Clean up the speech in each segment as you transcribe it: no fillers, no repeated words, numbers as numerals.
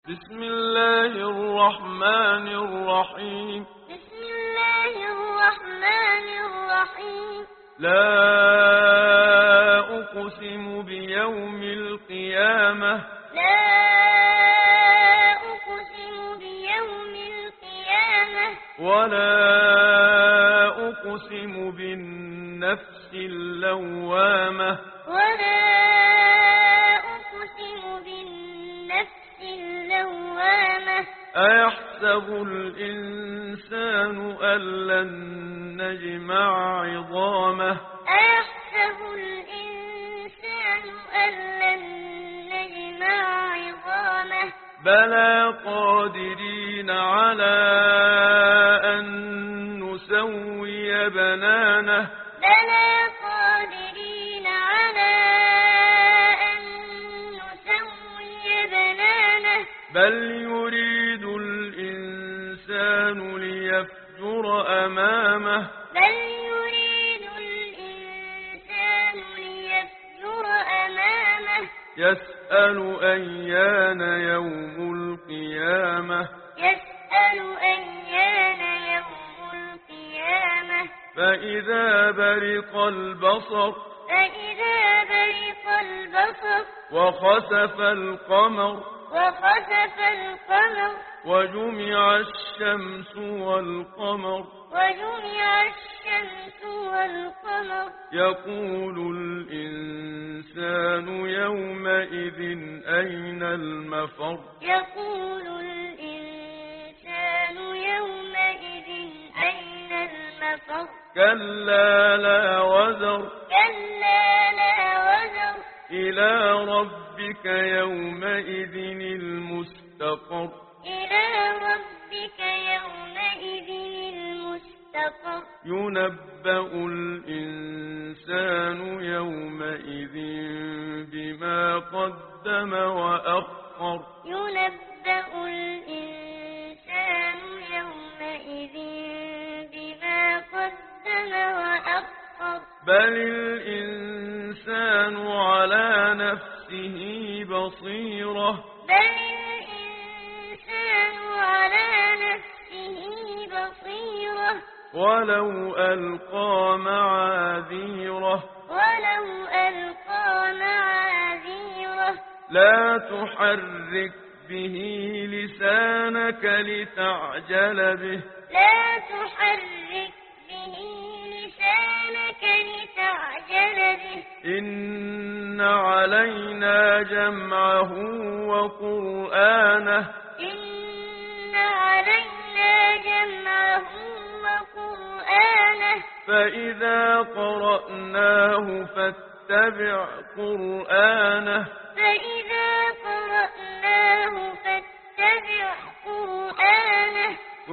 بسم الله الرحمن الرحيم. بسم الله الرحمن الرحيم. لا أقسم بيوم القيامة. لا أقسم بيوم القيامة. ولا أقسم بالنفس اللوامة. ولا أقسم بالنفس اللوامة. أيحسب الإنسان أن لن نجمع عظامه. أيحسب الإنسان أن لن نجمع عظامه. بلى قادرين على أن نسوي بنانه. بلى قادرين على أن نسوي بنانه. بل يريد الإنسان ليفجر أمامه. بل يريد الإنسان ليفجر أمامه. يسأل أيان يوم القيامة. يسأل أيان يوم القيامة. فإذا برق البصر. فإذا برق البصر. وخسف القمر. وخسف القمر. وجمع الشمس والقمر. وجمع الشمس والقمر. يقول الإنسان يومئذ أين المفر. يقول الإنسان يومئذ أين المفر. كلا لا وزر. كلا لا وزر. إلى ربك يومئذ المستقر. إلى ربك يومئذ المستقر. ينبأ الإنسان يومئذ بما قدم وأخر. ينبأ الإنسان يومئذ بما قدم وأخر. بل الإنسان على نفسه بصيرة. بل الإنسان على نفسه بصيرة. ولو ألقى معاذيره. ولو ألقى معاذيره. لا تحرك به لسانك لتعجل به. لا تحرك به لسانك لتعجل به. إن علينا جمعه وقرآنه. إن علينا جمعه وقرآنه. فإذا قرأناه فاتبع قرآنه. فإذا قرأناه فاتبع قرآنه.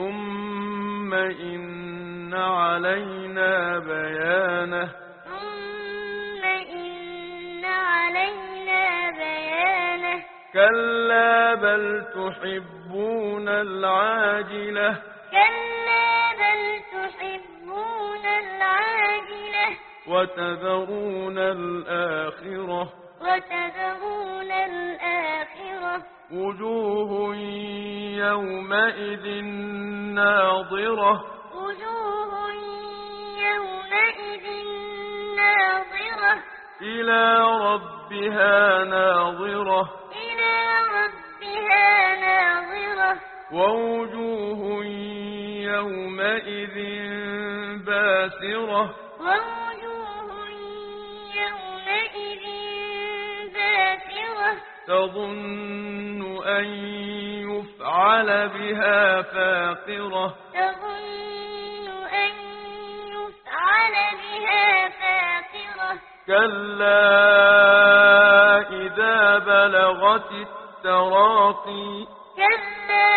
ثم إن علينا بيانه. ثم إن علينا بيانه. كلا بل تحبون العاجلة. كلا بل تحبون العاجلة. وتذرون الآخرة. وتذرون الآخرة. وجوه يومئذ ناظرة. وجوه يومئذ ناظرة. إلى ربها ناظرة. إلى ربها ناظرة. ووجوه يومئذ باسرة. ووجوه يومئذ باسرة. تظن أن يفعل بها فاقرة. تظن أن يفعل بها فاقرة. كلا إذا بلغت التراقي. كلا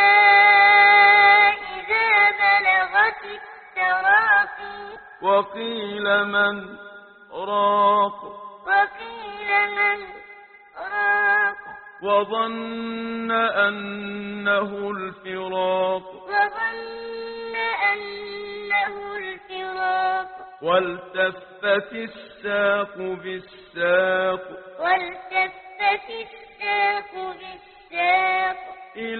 إذا بلغت التراقي. وقيل من راق. وقيل من راق. وظن أنه الفراق. وظن أنه الفراق. والتفت الساق بالساق. والتفت الساق بالساق.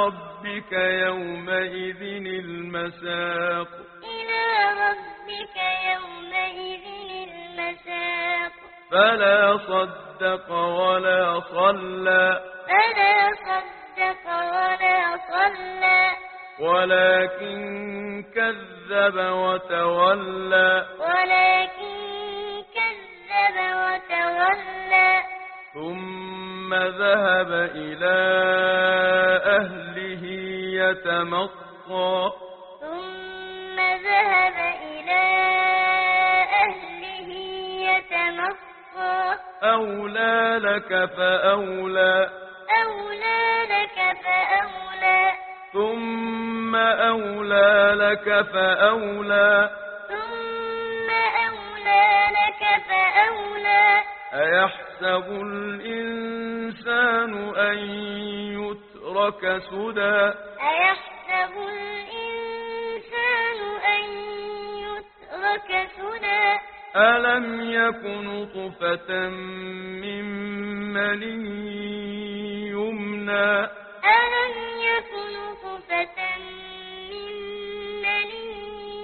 ربك يومئذ المساق إلى ربك يومئذ المساق فلا صدق ولا صلى فلا صدق ولا صلى ولكن كذب وتولى ولكن كذب وتولى ثم ذهب إلى أهله يتمطى ثم ذهب إلى أهله يتمطى أولى لك فأولى أولى لك فأولى ثم أولى لك فأولى ثم أولى لك فأولى أيحسب الإنسان أن يترك سدى أيحسب الإنسان أن يترك سدى ألم يك نطفة من مني يمنى ألم يكن نطفة من مني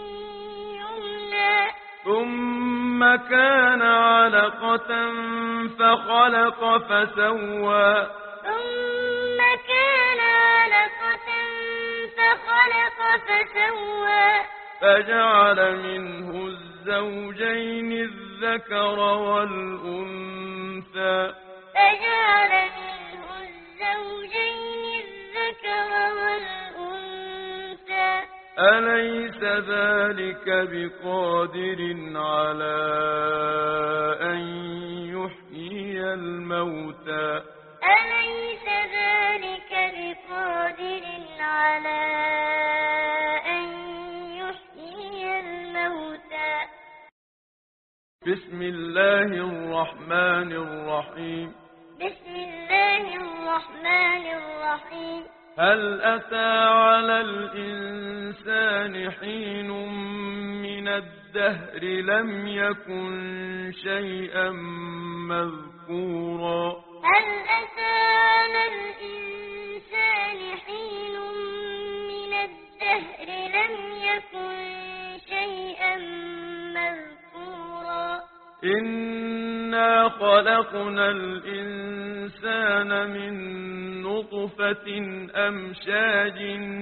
يمنى ثم كان علقة فخلق فسوى ثم كان علقة فخلق فسوى فجعل منه الزوجين الذكر والأنثى فجعل منه الزوجين الذكر والأنثى أليس ذلك بقادر على أن يحيي الموتى أليس ذلك بقادر على أن يحيي الموتى بسم الله الرحمن الرحيم بسم الله الرحمن الرحيم هل أتى على الإنسان حين من الدهر لم يكن شيئا مذكورا هل أتى على الإنسان حين من الدهر لم يكن شيئا مذكورا إنا خلقنا الإنسان من نطفة أمشاج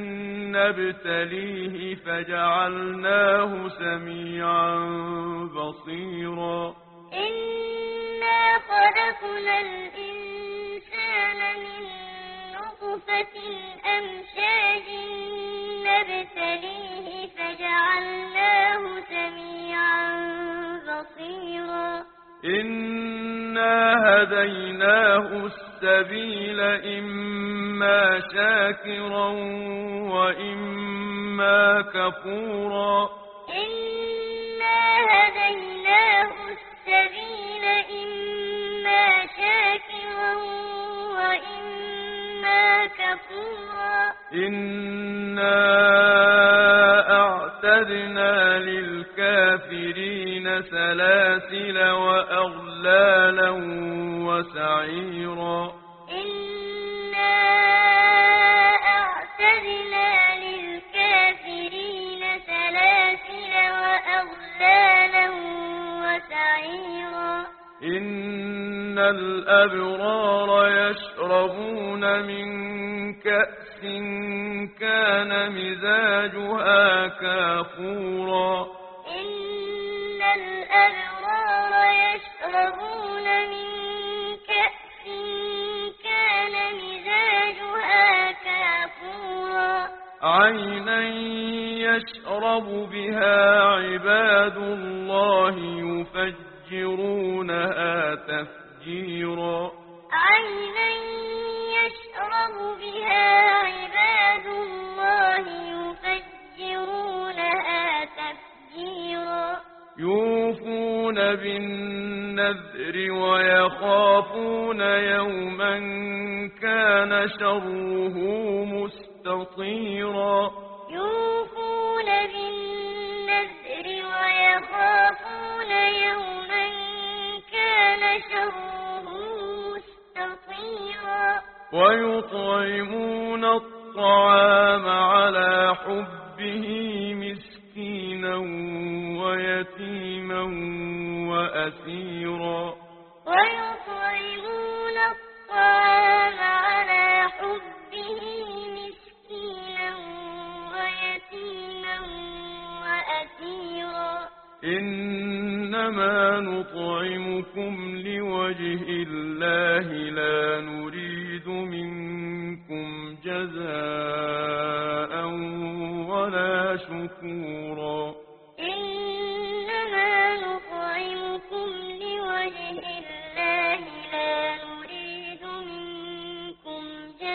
نبتليه فجعلناه سميعا بصيرا إنا خلقنا الإنسان من نطفة أمشاج نبتليه فجعلناه سميعا بصيرا إنا هديناه السبيل إما شاكرا وإما كفورا إنا هديناه السبيل إما شاكرا وإما كفورا إنا أعتدنا للكافرين سلاسل وأغلالا وسعيرا إنا أعتدنا للكافرين سلاسل وأغلالا وسعيرا إن الأبرار يشربون من كأس كان مزاجها كافورا إن الأبرار يشربون من كأس كان مزاجها كافورا عينا يشرب بها عباد الله يفجرونها تفجيرا عينا يشرب بها عباد الله يفجرونها تفجيرا يوفون بالنذر ويخافون يوما كان شره مستطيرا يوفون بالنذر ويخافون يوما كان شره مستطيرا ويطعمون الطعام على حبه مسكينا ويتيما وأسيرا ويطعمون الطعام على حبه مسكينا ويتيما وأسيرا إنما نطعمكم لوجه الله لا نريد منكم جزاء ولا شكورا إنما نطعمكم لوجه الله لا نريد منكم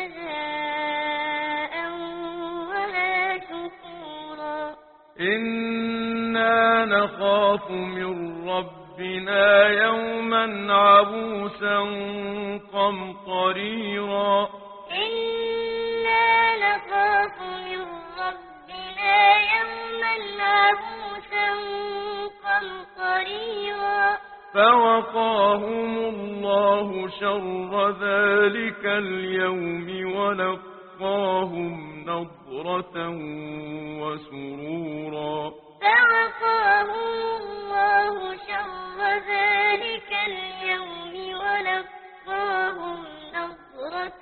جزاء ولا شكورا إنا نخاف من ربنا يوما عبوسا قمطريرا إنا نخاف من ربنا يوما عبوسا قمطريرا فوقاهم الله شر ذلك اليوم ولقاهم نضرة وسرورا فوقاهم الله شر ذلك اليوم ولقاهم نضرة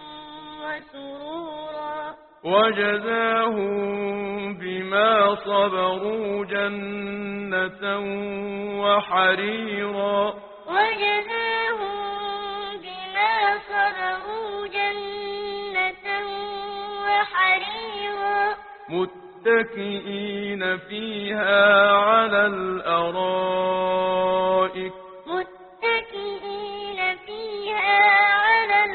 وسرورا وجزاهم بما صبروا جنة وحريرا وجزاهم بما صبروا جنة وحريرا متكئين فيها على الأرائك متكئين فيها على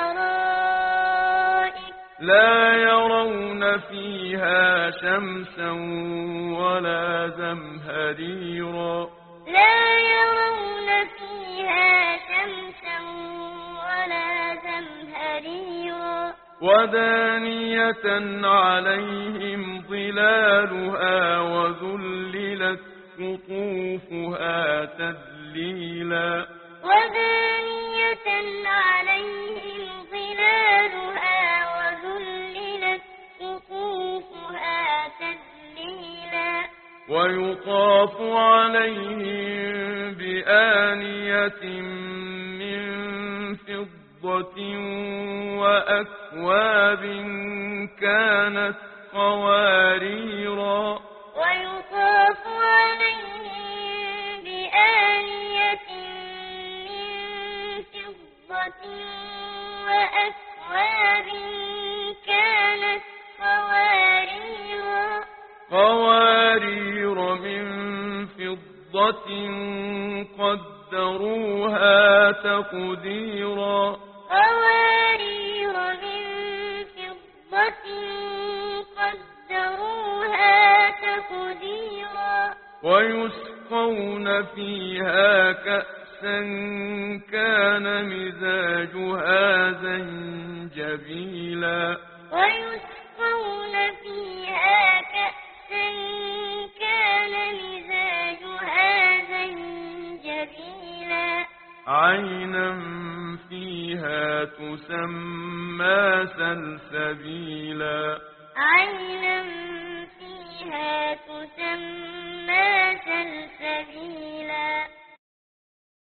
الأرائك لا يرون فيها شمسا ولا زمهريرا لا يرون فيها شمسا ولا زمهريرا ودانية عليهم ظلالها وذللت قطوفها تذليلا ودانية عليهم ظلالها وذللت قطوفها تذليلا ويطاف عليهم بآنية من فضة وأكواب كانت قواريرا ويطاف عليهم بآنية من فضة وأكواب كانت قوارير من فضة قدروها تقديرا قوارير من فضة قدروها تقديرا ويسقون فيها كأسا كان مزاجها زنجبيلا ويسقون فيها كأسا كان مزاجها زنجبيلا عينا فيها تسمى سلسبيلا عينا فيها تسمى سلسبيلا